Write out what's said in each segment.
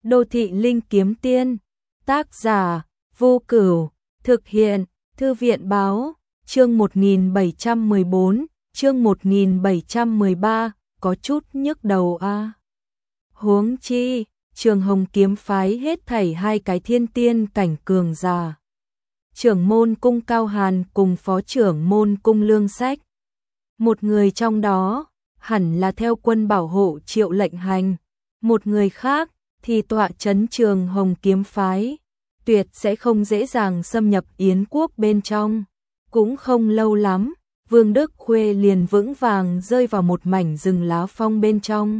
Đô thị linh kiếm tiên, tác giả, Vô Cửu, thực hiện, Thư viện báo, chương 1714, chương 1713, có chút nhức đầu a. Huống chi, Trường Hồng kiếm phái hết thảy 2 cái thiên tiên cảnh cường giả. Trưởng môn cung Cao Hàn cùng phó trưởng môn cung Lương Sách. Một người trong đó, hẳn là theo quân bảo hộ Triệu Lệnh Hành, một người khác thì tọa trấn Trường Hồng kiếm phái, tuyệt sẽ không dễ dàng xâm nhập Yến quốc bên trong. Cũng không lâu lắm, Vương Đức Khuê liền vững vàng rơi vào một mảnh rừng lá phong bên trong.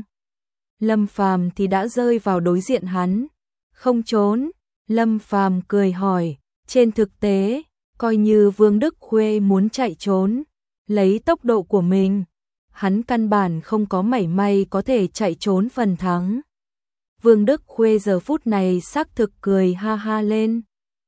Lâm Phàm thì đã rơi vào đối diện hắn, không trốn. Lâm Phàm cười hỏi, trên thực tế, coi như Vương Đức Khuê muốn chạy trốn, lấy tốc độ của mình, hắn căn bản không có mảy may có thể chạy trốn phần thắng. Vương Đức Khuê giờ phút này xác thực cười ha ha lên.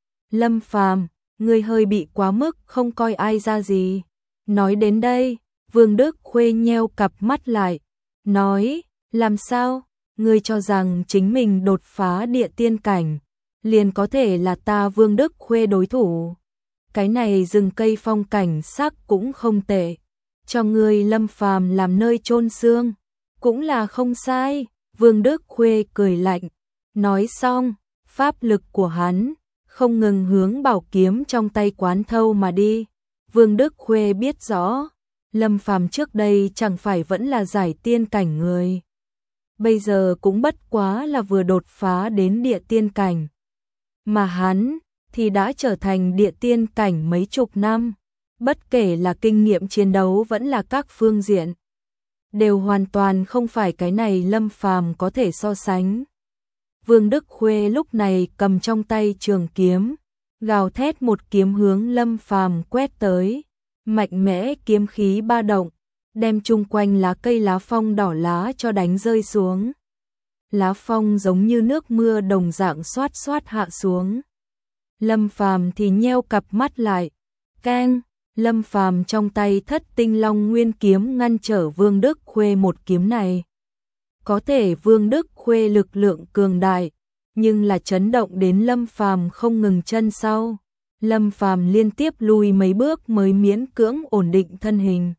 Lâm Phàm, ngươi hơi bị quá mức không coi ai ra gì. Nói đến đây, Vương Đức Khuê nheo cặp mắt lại, nói, làm sao, ngươi cho rằng chính mình đột phá địa tiên cảnh, liền có thể là ta Vương Đức Khuê đối thủ. Cái này rừng cây phong cảnh sắc cũng không tệ, cho ngươi Lâm Phàm làm nơi chôn xương, cũng là không sai. Vương Đức Khuê cười lạnh, nói xong, pháp lực của hắn không ngừng hướng bảo kiếm trong tay quán thâu mà đi. Vương Đức Khuê biết rõ, Lâm Phàm trước đây chẳng phải vẫn là giải tiên cảnh người, bây giờ cũng bất quá là vừa đột phá đến địa tiên cảnh, mà hắn thì đã trở thành địa tiên cảnh mấy chục năm, bất kể là kinh nghiệm chiến đấu vẫn là các phương diện, đều hoàn toàn không phải cái này Lâm Phàm có thể so sánh. Vương Đức Khuê lúc này cầm trong tay trường kiếm, gào thét một kiếm hướng Lâm Phàm quét tới, mạnh mẽ kiếm khí ba động, đem chung quanh lá cây lá phong đỏ lá cho đánh rơi xuống. Lá phong giống như nước mưa đồng dạng xoát xoát hạ xuống. Lâm Phàm thì nheo cặp mắt lại, keng. Lâm Phàm trong tay Thất Tinh Long Nguyên kiếm ngăn trở Vương Đức Khuê một kiếm này. Có thể Vương Đức Khuê lực lượng cường đại, nhưng là chấn động đến Lâm Phàm không ngừng chân sau. Lâm Phàm liên tiếp lùi mấy bước mới miễn cưỡng ổn định thân hình.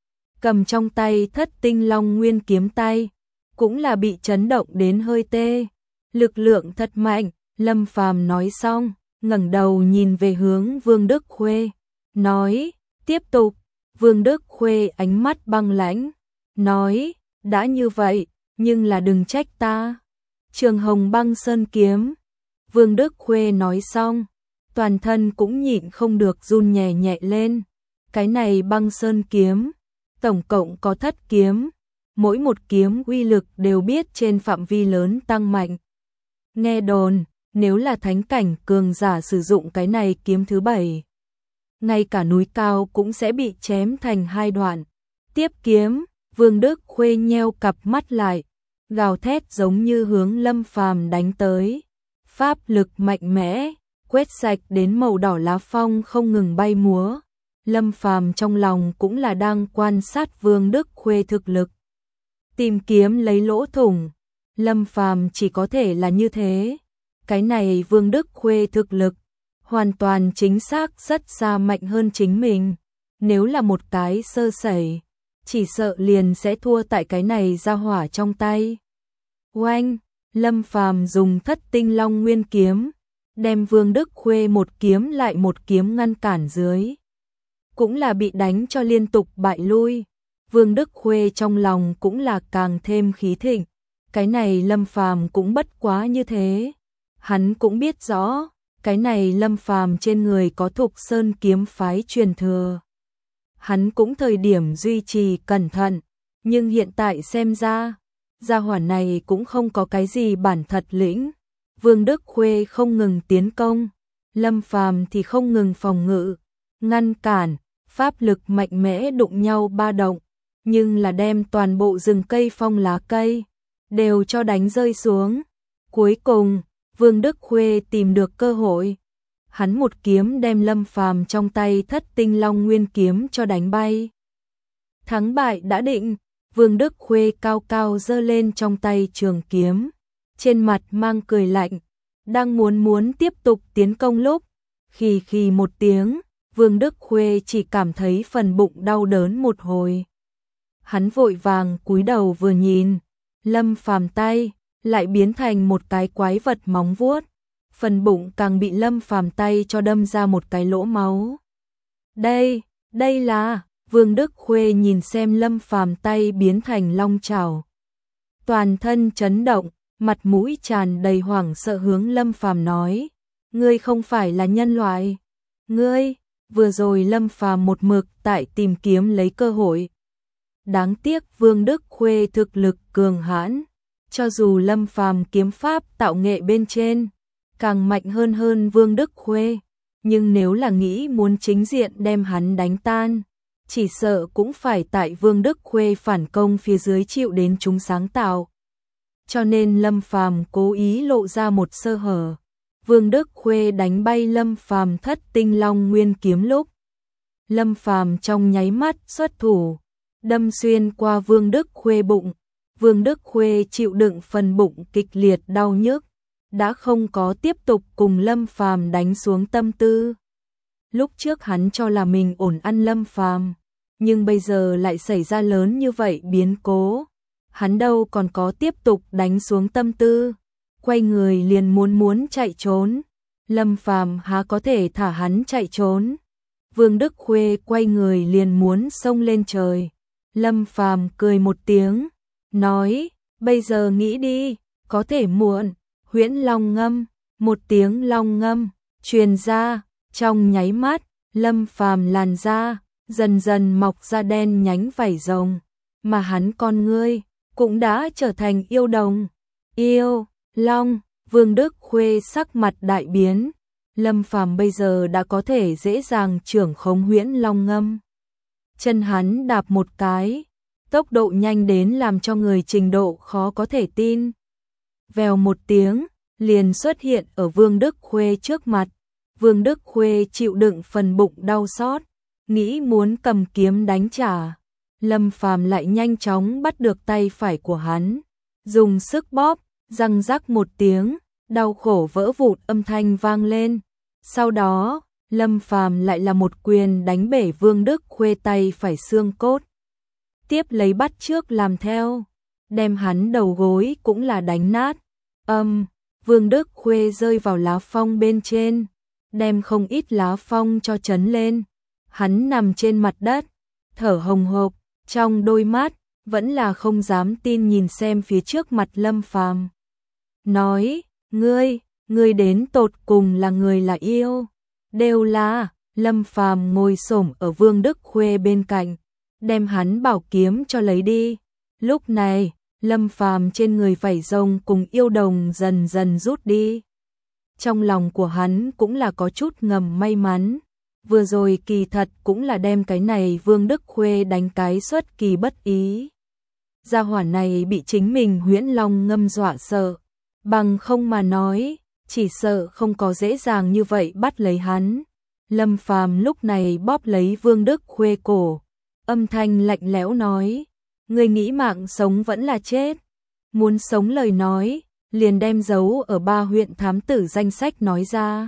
Cầm trong tay Thất Tinh Long Nguyên kiếm tay, cũng là bị chấn động đến hơi tê. Lực lượng thật mạnh, Lâm Phàm nói xong, ngẩng đầu nhìn về hướng Vương Đức Khuê, nói, tiếp tục. Vương Đức Khuê ánh mắt băng lãnh, nói, đã như vậy, nhưng là đừng trách ta. Trường Hồng băng sơn kiếm. Vương Đức Khuê nói xong, toàn thân cũng nhịn không được run nhẹ nhẹ lên. Cái này băng sơn kiếm, tổng cộng có 7 kiếm, mỗi một kiếm uy lực đều biết trên phạm vi lớn tăng mạnh. Nghe đồn, nếu là thánh cảnh cường giả sử dụng cái này kiếm thứ 7, ngay cả núi cao cũng sẽ bị chém thành 2 đoạn. Tiếp kiếm, Vương Đức Khuê nheo cặp mắt lại, gào thét giống như hướng Lâm Phàm đánh tới. Pháp lực mạnh mẽ, quét sạch đến màu đỏ lá phong không ngừng bay múa. Lâm Phàm trong lòng cũng là đang quan sát Vương Đức Khuê thực lực, tìm kiếm lấy lỗ thủng. Lâm Phàm chỉ có thể là như thế. Cái này Vương Đức Khuê thực lực hoàn toàn chính xác rất xa mạnh hơn chính mình. Nếu là một cái sơ sẩy, chỉ sợ liền sẽ thua tại cái này ra hỏa trong tay. Oanh, Lâm Phàm dùng Thất Tinh Long Nguyên kiếm, đem Vương Đức Khuê một kiếm lại một kiếm ngăn cản dưới. Cũng là bị đánh cho liên tục bại lui. Vương Đức Khuê trong lòng cũng là càng thêm khí thịnh. Cái này Lâm Phàm cũng bất quá như thế. Hắn cũng biết rõ, cái này Lâm Phàm trên người có Thục Sơn kiếm phái truyền thừa. Hắn cũng thời điểm duy trì cẩn thận, nhưng hiện tại xem ra, gia hỏa này cũng không có cái gì bản thật lĩnh. Vương Đức Khuê không ngừng tiến công, Lâm Phàm thì không ngừng phòng ngự, ngăn cản, pháp lực mạnh mẽ đụng nhau ba động, nhưng là đem toàn bộ rừng cây phong lá cây đều cho đánh rơi xuống. Cuối cùng, Vương Đức Khuê tìm được cơ hội, hắn một kiếm đem Lâm Phàm trong tay Thất Tinh Long Nguyên kiếm cho đánh bay. Thắng bại đã định, Vương Đức Khuê cao cao giơ lên trong tay trường kiếm, trên mặt mang cười lạnh, đang muốn tiếp tục tiến công lúc, khì một tiếng, Vương Đức Khuê chỉ cảm thấy phần bụng đau đớn một hồi. Hắn vội vàng cúi đầu vừa nhìn, Lâm Phàm tay lại biến thành một cái quái vật móng vuốt, phần bụng càng bị Lâm Phàm tay cho đâm ra một cái lỗ máu. Đây là, Vương Đức Khuê nhìn xem Lâm Phàm tay biến thành long chảo, toàn thân chấn động, mặt mũi tràn đầy hoảng sợ hướng Lâm Phàm nói, ngươi không phải là nhân loại, ngươi, vừa rồi Lâm Phàm một mực tại tìm kiếm lấy cơ hội. Đáng tiếc Vương Đức Khuê thực lực cường hãn, cho dù Lâm Phàm kiếm pháp tạo nghệ bên trên càng mạnh hơn Vương Đức Khuê, nhưng nếu là nghĩ muốn chính diện đem hắn đánh tan, chỉ sợ cũng phải tại Vương Đức Khuê phản công phía dưới chịu đến chúng sáng tạo. Cho nên Lâm Phàm cố ý lộ ra một sơ hở. Vương Đức Khuê đánh bay Lâm Phàm Thất Tinh Long Nguyên kiếm lúc, Lâm Phàm trong nháy mắt xuất thủ, đâm xuyên qua Vương Đức Khuê bụng. Vương Đức Khuê chịu đựng phần bụng kịch liệt đau nhức, đã không có tiếp tục cùng Lâm Phàm đánh xuống tâm tư. Lúc trước hắn cho là mình ổn ăn Lâm Phàm, nhưng bây giờ lại xảy ra lớn như vậy biến cố, hắn đâu còn có tiếp tục đánh xuống tâm tư, quay người liền muốn chạy trốn. Lâm Phàm há có thể thả hắn chạy trốn. Vương Đức Khuê quay người liền muốn xông lên trời. Lâm Phàm cười một tiếng, nói, bây giờ nghĩ đi, có thể muộn. Huyễn Long ngâm, một tiếng long ngâm truyền ra, trong nháy mắt, Lâm Phàm làn da dần dần mọc ra đen nhánh vảy rồng, mà hắn con ngươi cũng đã trở thành yêu đồng. Yêu Long, Vương Đức Khuê sắc mặt đại biến, Lâm Phàm bây giờ đã có thể dễ dàng trưởng khống Huyễn Long ngâm. Chân hắn đạp một cái, tốc độ nhanh đến làm cho người trình độ khó có thể tin. Vèo một tiếng, liền xuất hiện ở Vương Đức Khuê trước mặt. Vương Đức Khuê chịu đựng phần bụng đau xót, nghĩ muốn cầm kiếm đánh trả. Lâm Phàm lại nhanh chóng bắt được tay phải của hắn, dùng sức bóp, răng rắc một tiếng, đau khổ vỡ vụn âm thanh vang lên. Sau đó, Lâm Phàm lại là một quyền đánh bể Vương Đức Khuê tay phải xương cốt. Tiếp lấy bắt chước làm theo, đem hắn đầu gối cũng là đánh nát. Vương Đức Khuê rơi vào lá phong bên trên, đem không ít lá phong cho chấn lên. Hắn nằm trên mặt đất, thở hồng hộc, trong đôi mắt vẫn là không dám tin nhìn xem phía trước mặt Lâm Phàm. Nói, ngươi đến tột cùng là người là yêu? Đều là. Lâm Phàm ngồi xổm ở Vương Đức Khuê bên cạnh, đem hắn bảo kiếm cho lấy đi. Lúc này, Lâm Phàm trên người vảy rồng cùng yêu đồng dần dần rút đi. Trong lòng của hắn cũng là có chút ngầm may mắn, vừa rồi kỳ thật cũng là đem cái này Vương Đức Khuê đánh cái xuất kỳ bất ý. Gia hỏa này bị chính mình Huyễn Long ngâm dọa sợ, bằng không mà nói, chỉ sợ không có dễ dàng như vậy bắt lấy hắn. Lâm Phàm lúc này bóp lấy Vương Đức Khuê cổ, âm thanh lạnh lẽo nói, ngươi nghĩ mạng sống vẫn là chết? Muốn sống lời nói, liền đem dấu ở 3 huyện thám tử danh sách nói ra.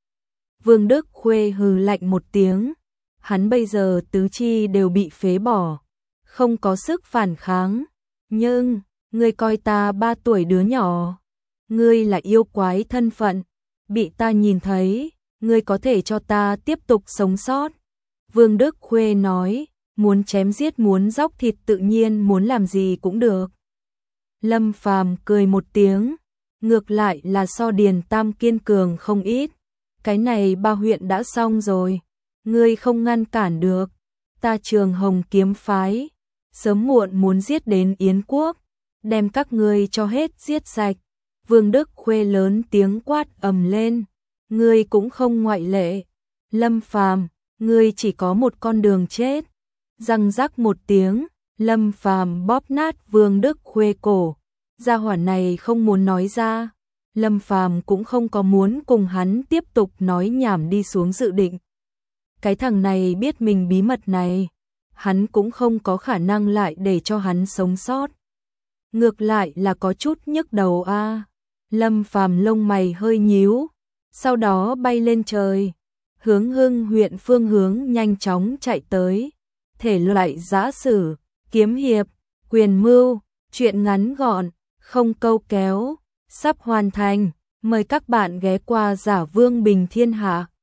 Vương Đức Khuê hừ lạnh một tiếng, hắn bây giờ tứ chi đều bị phế bỏ, không có sức phản kháng, nhưng, ngươi coi ta 3 tuổi đứa nhỏ, ngươi là yêu quái thân phận, bị ta nhìn thấy, ngươi có thể cho ta tiếp tục sống sót. Vương Đức Khuê nói, muốn chém giết muốn dóc thịt tự nhiên muốn làm gì cũng được. Lâm Phàm cười một tiếng, ngược lại là so Điền Tam kiên cường không ít. Cái này 3 huyện đã xong rồi, ngươi không ngăn cản được. Ta Trường Hồng kiếm phái, sớm muộn muốn giết đến Yến Quốc, đem các ngươi cho hết giết sạch. Vương Đức Khuê lớn tiếng quát ầm lên, ngươi cũng không ngoại lệ. Lâm Phàm, ngươi chỉ có một con đường chết. Răng rắc một tiếng, Lâm Phàm bóp nát Vương Đức Khuê cổ. Gia hỏa này không muốn nói ra, Lâm Phàm cũng không có muốn cùng hắn tiếp tục nói nhảm đi xuống dự định. Cái thằng này biết mình bí mật này, hắn cũng không có khả năng lại để cho hắn sống sót. Ngược lại là có chút nhức đầu a. Lâm Phàm lông mày hơi nhíu, sau đó bay lên trời, hướng Hưng huyện phương hướng nhanh chóng chạy tới. Thể loại giã sử, kiếm hiệp, quyền mưu, truyện ngắn gọn, không câu kéo, sắp hoàn thành. Mời các bạn ghé qua Giả Vương Bình Thiên Hạ.